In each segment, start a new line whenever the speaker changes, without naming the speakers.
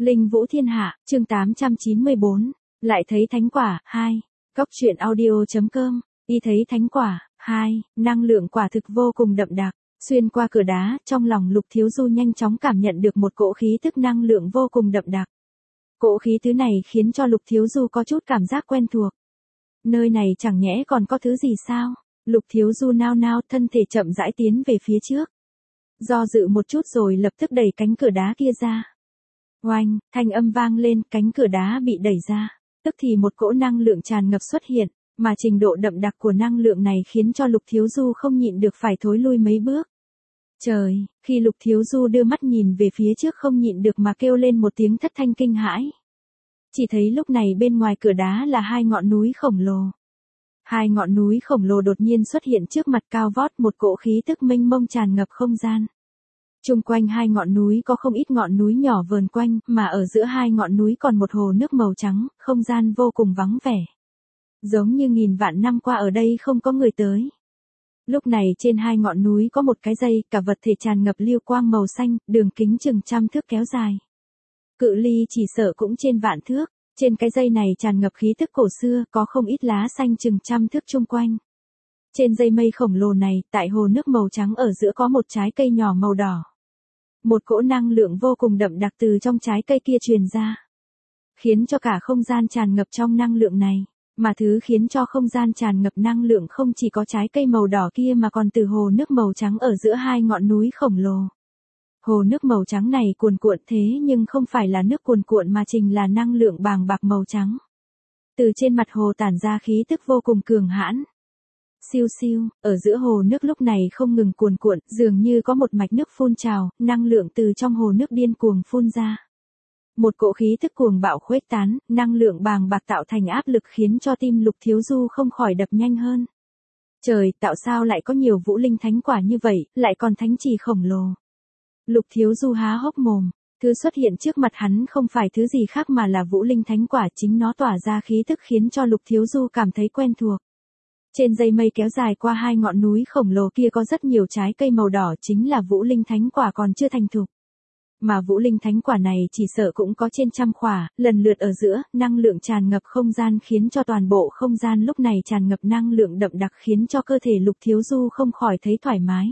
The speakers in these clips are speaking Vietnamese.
Linh Vũ Thiên Hạ, chương 894, lại thấy thánh quả, 2, Cóc truyện audio.com, y thấy thánh quả, 2, năng lượng quả thực vô cùng đậm đặc, xuyên qua cửa đá, trong lòng Lục Thiếu Du nhanh chóng cảm nhận được một cỗ khí tức năng lượng vô cùng đậm đặc. Cỗ khí thứ này khiến cho Lục Thiếu Du có chút cảm giác quen thuộc. Nơi này chẳng nhẽ còn có thứ gì sao? Lục Thiếu Du nao nao thân thể chậm rãi tiến về phía trước. Do dự một chút rồi lập tức đẩy cánh cửa đá kia ra. Oanh, thanh âm vang lên, cánh cửa đá bị đẩy ra. Tức thì một cỗ năng lượng tràn ngập xuất hiện, mà trình độ đậm đặc của năng lượng này khiến cho Lục Thiếu Du không nhịn được phải thối lui mấy bước. Trời, khi Lục Thiếu Du đưa mắt nhìn về phía trước không nhịn được mà kêu lên một tiếng thất thanh kinh hãi. Chỉ thấy lúc này bên ngoài cửa đá là hai ngọn núi khổng lồ. Hai ngọn núi khổng lồ đột nhiên xuất hiện trước mặt cao vót, một cỗ khí tức mênh mông tràn ngập không gian. Chung quanh hai ngọn núi có không ít ngọn núi nhỏ vờn quanh, mà ở giữa hai ngọn núi còn một hồ nước màu trắng, không gian vô cùng vắng vẻ. Giống như nghìn vạn năm qua ở đây không có người tới. Lúc này trên hai ngọn núi có một cái dây, cả vật thể tràn ngập lưu quang màu xanh, đường kính chừng 100 thước kéo dài. Cự ly chỉ sợ cũng trên vạn thước. Trên cái dây này tràn ngập khí tức cổ xưa, có không ít lá xanh chừng 100 thước chung quanh. Trên dây mây khổng lồ này, tại hồ nước màu trắng ở giữa có một trái cây nhỏ màu đỏ. Một cỗ năng lượng vô cùng đậm đặc từ trong trái cây kia truyền ra, khiến cho cả không gian tràn ngập trong năng lượng này. Mà thứ khiến cho không gian tràn ngập năng lượng không chỉ có trái cây màu đỏ kia mà còn từ hồ nước màu trắng ở giữa hai ngọn núi khổng lồ. Hồ nước màu trắng này cuồn cuộn thế nhưng không phải là nước cuồn cuộn mà chính là năng lượng bàng bạc màu trắng. Từ trên mặt hồ tản ra khí tức vô cùng cường hãn. Siêu siêu, ở giữa hồ nước lúc này không ngừng cuồn cuộn, dường như có một mạch nước phun trào, năng lượng từ trong hồ nước điên cuồng phun ra. Một cỗ khí tức cuồng bạo khuếch tán, năng lượng bàng bạc tạo thành áp lực khiến cho tim Lục Thiếu Du không khỏi đập nhanh hơn. Trời, tạo sao lại có nhiều vũ linh thánh quả như vậy, lại còn thánh trì khổng lồ. Lục Thiếu Du há hốc mồm, thứ xuất hiện trước mặt hắn không phải thứ gì khác mà là vũ linh thánh quả, chính nó tỏa ra khí tức khiến cho Lục Thiếu Du cảm thấy quen thuộc. Trên dây mây kéo dài qua hai ngọn núi khổng lồ kia có rất nhiều trái cây màu đỏ, chính là vũ linh thánh quả còn chưa thành thục. Mà vũ linh thánh quả này chỉ sợ cũng có trên 100 quả, lần lượt ở giữa, năng lượng tràn ngập không gian khiến cho toàn bộ không gian lúc này tràn ngập năng lượng đậm đặc khiến cho cơ thể Lục Thiếu Du không khỏi thấy thoải mái.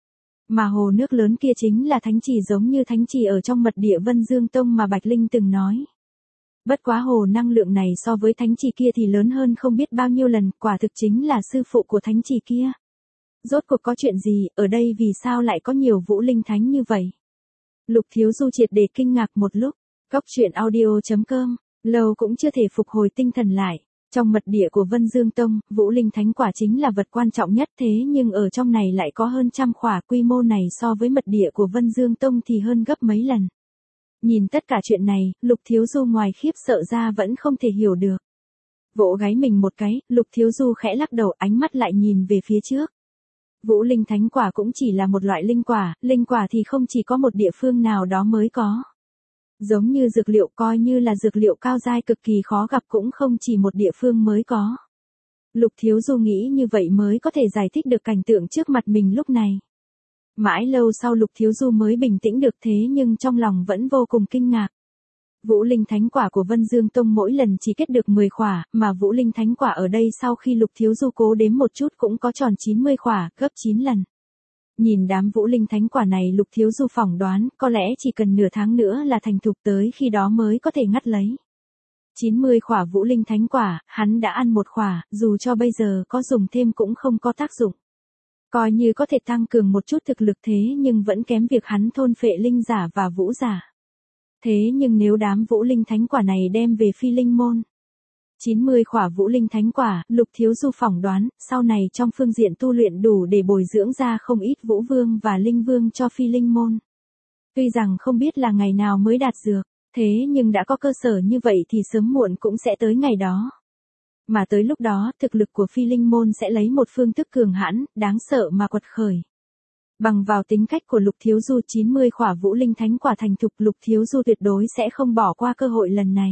Mà hồ nước lớn kia chính là thánh trì giống như thánh trì ở trong mật địa Vân Dương Tông mà Bạch Linh từng nói. Bất quá hồ năng lượng này so với thánh trì kia thì lớn hơn không biết bao nhiêu lần, quả thực chính là sư phụ của thánh trì kia. Rốt cuộc có chuyện gì, ở đây vì sao lại có nhiều vũ linh thánh như vậy? Lục Thiếu Du triệt để kinh ngạc một lúc, Cóc truyện audio.com, lâu cũng chưa thể phục hồi tinh thần lại. Trong mật địa của Vân Dương Tông, vũ linh thánh quả chính là vật quan trọng nhất, thế nhưng ở trong này lại có hơn 100 quả, quy mô này so với mật địa của Vân Dương Tông thì hơn gấp mấy lần. Nhìn tất cả chuyện này, Lục Thiếu Du ngoài khiếp sợ ra vẫn không thể hiểu được. Vỗ gáy mình một cái, Lục Thiếu Du khẽ lắc đầu, ánh mắt lại nhìn về phía trước. Vũ linh thánh quả cũng chỉ là một loại linh quả thì không chỉ có một địa phương nào đó mới có. Giống như dược liệu, coi như là dược liệu cao giai cực kỳ khó gặp cũng không chỉ một địa phương mới có. Lục Thiếu Du nghĩ như vậy mới có thể giải thích được cảnh tượng trước mặt mình lúc này. Mãi lâu sau Lục Thiếu Du mới bình tĩnh được, thế nhưng trong lòng vẫn vô cùng kinh ngạc. Vũ linh thánh quả của Vân Dương Tông mỗi lần chỉ kết được 10 quả, mà vũ linh thánh quả ở đây sau khi Lục Thiếu Du cố đếm một chút cũng có tròn 90 quả, gấp 9 lần. Nhìn đám vũ linh thánh quả này Lục Thiếu Du phỏng đoán, có lẽ chỉ cần nửa tháng nữa là thành thục, tới khi đó mới có thể ngắt lấy. 90 quả vũ linh thánh quả, hắn đã ăn một quả, dù cho bây giờ có dùng thêm cũng không có tác dụng. Coi như có thể tăng cường một chút thực lực thế nhưng vẫn kém việc hắn thôn phệ linh giả và vũ giả. Thế nhưng nếu đám vũ linh thánh quả này đem về Phi Linh Môn, 90 quả vũ linh thánh quả, Lục Thiếu Du phỏng đoán, sau này trong phương diện tu luyện đủ để bồi dưỡng ra không ít vũ vương và linh vương cho Phi Linh Môn. Tuy rằng không biết là ngày nào mới đạt dược, thế nhưng đã có cơ sở như vậy thì sớm muộn cũng sẽ tới ngày đó. Mà tới lúc đó, thực lực của Phi Linh Môn sẽ lấy một phương thức cường hãn, đáng sợ mà quật khởi. Bằng vào tính cách của Lục Thiếu Du, 90 quả vũ linh thánh quả thành thục, Lục Thiếu Du tuyệt đối sẽ không bỏ qua cơ hội lần này.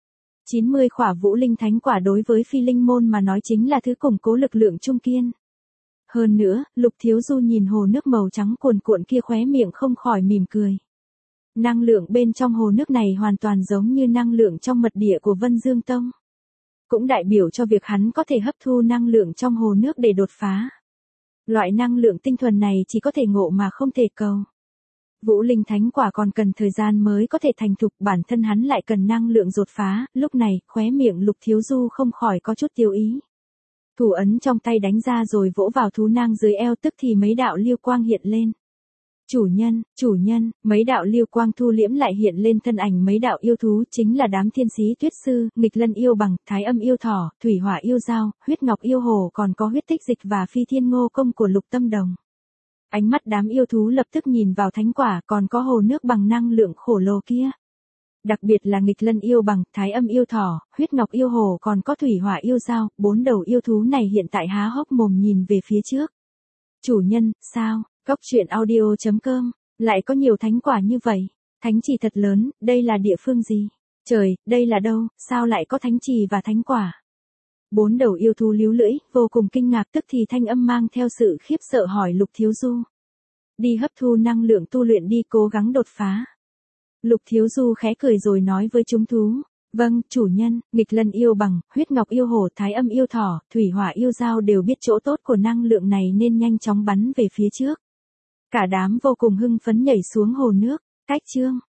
90 quả vũ linh thánh quả đối với Phi Linh Môn mà nói chính là thứ củng cố lực lượng trung kiên. Hơn nữa, Lục Thiếu Du nhìn hồ nước màu trắng cuồn cuộn kia khóe miệng không khỏi mỉm cười. Năng lượng bên trong hồ nước này hoàn toàn giống như năng lượng trong mật địa của Vân Dương Tông. Cũng đại biểu cho việc hắn có thể hấp thu năng lượng trong hồ nước để đột phá. Loại năng lượng tinh thuần này chỉ có thể ngộ mà không thể cầu. Vũ linh thánh quả còn cần thời gian mới có thể thành thục, bản thân hắn lại cần năng lượng đột phá, lúc này, khóe miệng Lục Thiếu Du không khỏi có chút tiêu ý. Thủ ấn trong tay đánh ra rồi vỗ vào thú nang dưới eo, tức thì mấy đạo liêu quang hiện lên. Chủ nhân, mấy đạo liêu quang thu liễm lại hiện lên thân ảnh mấy đạo yêu thú, chính là đám thiên sĩ tuyết sư, nghịch lân yêu bằng, thái âm yêu thỏ, thủy hỏa yêu dao, huyết ngọc yêu hồ, còn có huyết tích dịch và phi thiên ngô công của Lục Tâm Đồng. Ánh mắt đám yêu thú lập tức nhìn vào thánh quả, còn có hồ nước bằng năng lượng khổ lồ kia. Đặc biệt là nghịch lân yêu bằng, thái âm yêu thỏ, huyết ngọc yêu hồ, còn có thủy hỏa yêu dao, 4 đầu yêu thú này hiện tại há hốc mồm nhìn về phía trước. Chủ nhân, sao? Cóc truyện audio.com, lại có nhiều thánh quả như vậy. Thánh trì thật lớn, đây là địa phương gì? Trời, đây là đâu, sao lại có thánh trì và thánh quả? 4 đầu yêu thú líu lưỡi, vô cùng kinh ngạc, tức thì thanh âm mang theo sự khiếp sợ hỏi Lục Thiếu Du. Đi hấp thu năng lượng tu luyện đi, cố gắng đột phá. Lục Thiếu Du khẽ cười rồi nói với chúng thú. Vâng, chủ nhân, nghịch lân yêu bằng, huyết ngọc yêu hồ, thái âm yêu thỏ, thủy hỏa yêu dao đều biết chỗ tốt của năng lượng này nên nhanh chóng bắn về phía trước. Cả đám vô cùng hưng phấn nhảy xuống hồ nước. Cách chương